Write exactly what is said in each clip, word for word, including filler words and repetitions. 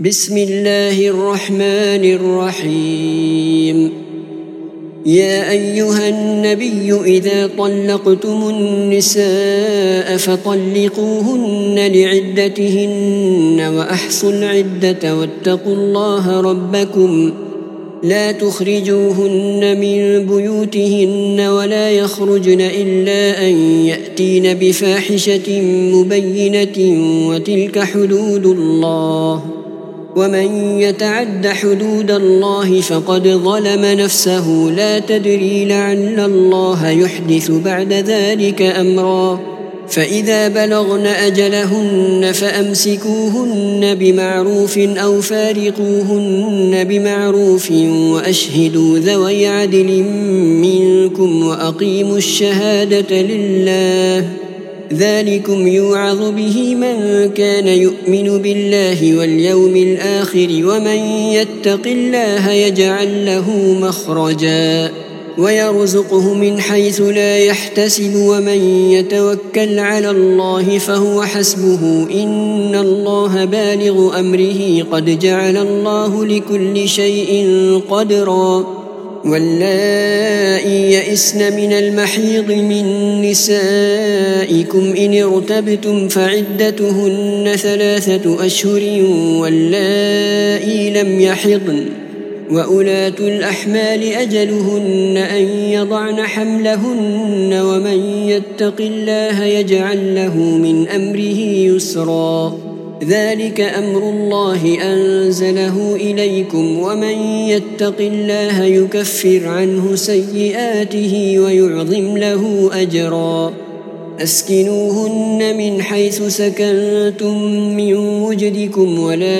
بسم الله الرحمن الرحيم. يا أيها النبي إذا طلقتم النساء فطلقوهن لعدتهن وأحصوا العدة واتقوا الله ربكم لا تخرجوهن من بيوتهن ولا يخرجن إلا أن يأتين بفاحشة مبينة وتلك حدود الله ومن يتعد حدود الله فقد ظلم نفسه لا تدري لعل الله يحدث بعد ذلك أمرا. فإذا بلغن أجلهن فأمسكوهن بمعروف أو فارقوهن بمعروف وأشهدوا ذوي عدل منكم وأقيموا الشهادة لله ذلكم يوعظ به من كان يؤمن بالله واليوم الآخر ومن يتق الله يجعل له مخرجا ويرزقه من حيث لا يحتسب ومن يتوكل على الله فهو حسبه إن الله بالغ أمره قد جعل الله لكل شيء قدرا. واللائي يئسن من المحيض من نسائكم إن ارتبتم فعدتهن ثلاثة أشهر واللائي لم يحضن وأولاة الأحمال أجلهن أن يضعن حملهن ومن يتق الله يجعل له من أمره يسرا. ذلك أمر الله أنزله إليكم ومن يتق الله يكفر عنه سيئاته ويعظم له أجرا. أسكنوهن من حيث سكنتم من وجدكم ولا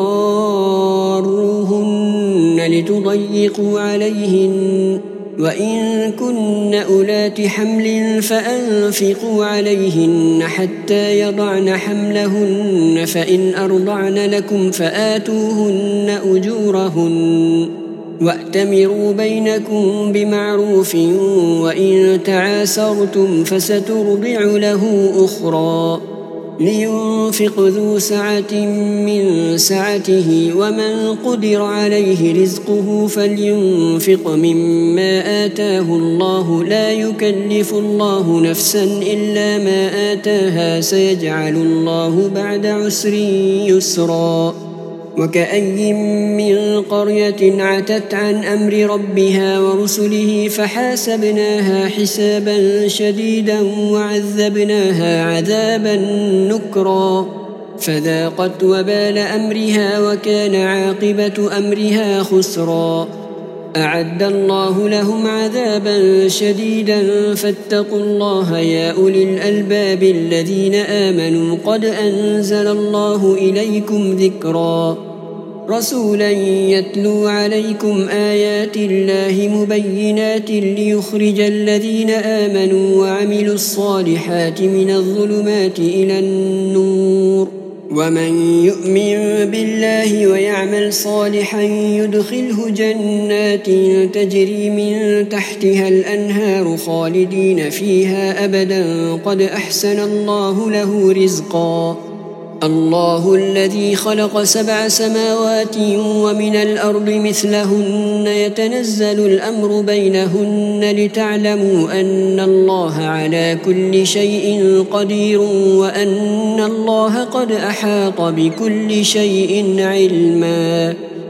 تضاروهن لتضيقوا عليهن وإن كن أولات حمل فأنفقوا عليهن حتى يضعن حملهن فإن أرضعن لكم فآتوهن أجورهن وأتمروا بينكم بمعروف وإن تعاسرتم فسترضع له أخرى لينفق ذو سعة من سعته ومن قدر عليه رزقه فلينفق مما آتاه الله لا يكلف الله نفسا إلا ما آتاها سيجعل الله بعد عسر يسرا. وكأي من قرية عتت عن أمر ربها ورسله فحاسبناها حسابا شديدا وعذبناها عذابا نكرا فذاقت وبال أمرها وكان عاقبة أمرها خسرا. أعد الله لهم عذابا شديدا فاتقوا الله يا أولي الألباب الذين آمنوا قد أنزل الله إليكم ذكرا رسولا يتلو عليكم آيات الله مبينات ليخرج الذين آمنوا وعملوا الصالحات من الظلمات إلى النور ومن يؤمن بالله ويعمل صالحا يدخله جنات تجري من تحتها الأنهار خالدين فيها أبدا قد أحسن الله له رزقا. الله الذي خلق سبع سماوات ومن الأرض مثلهن يتنزل الأمر بينهن لتعلموا أن الله على كل شيء قدير وأن الله قد أحاط بكل شيء علما.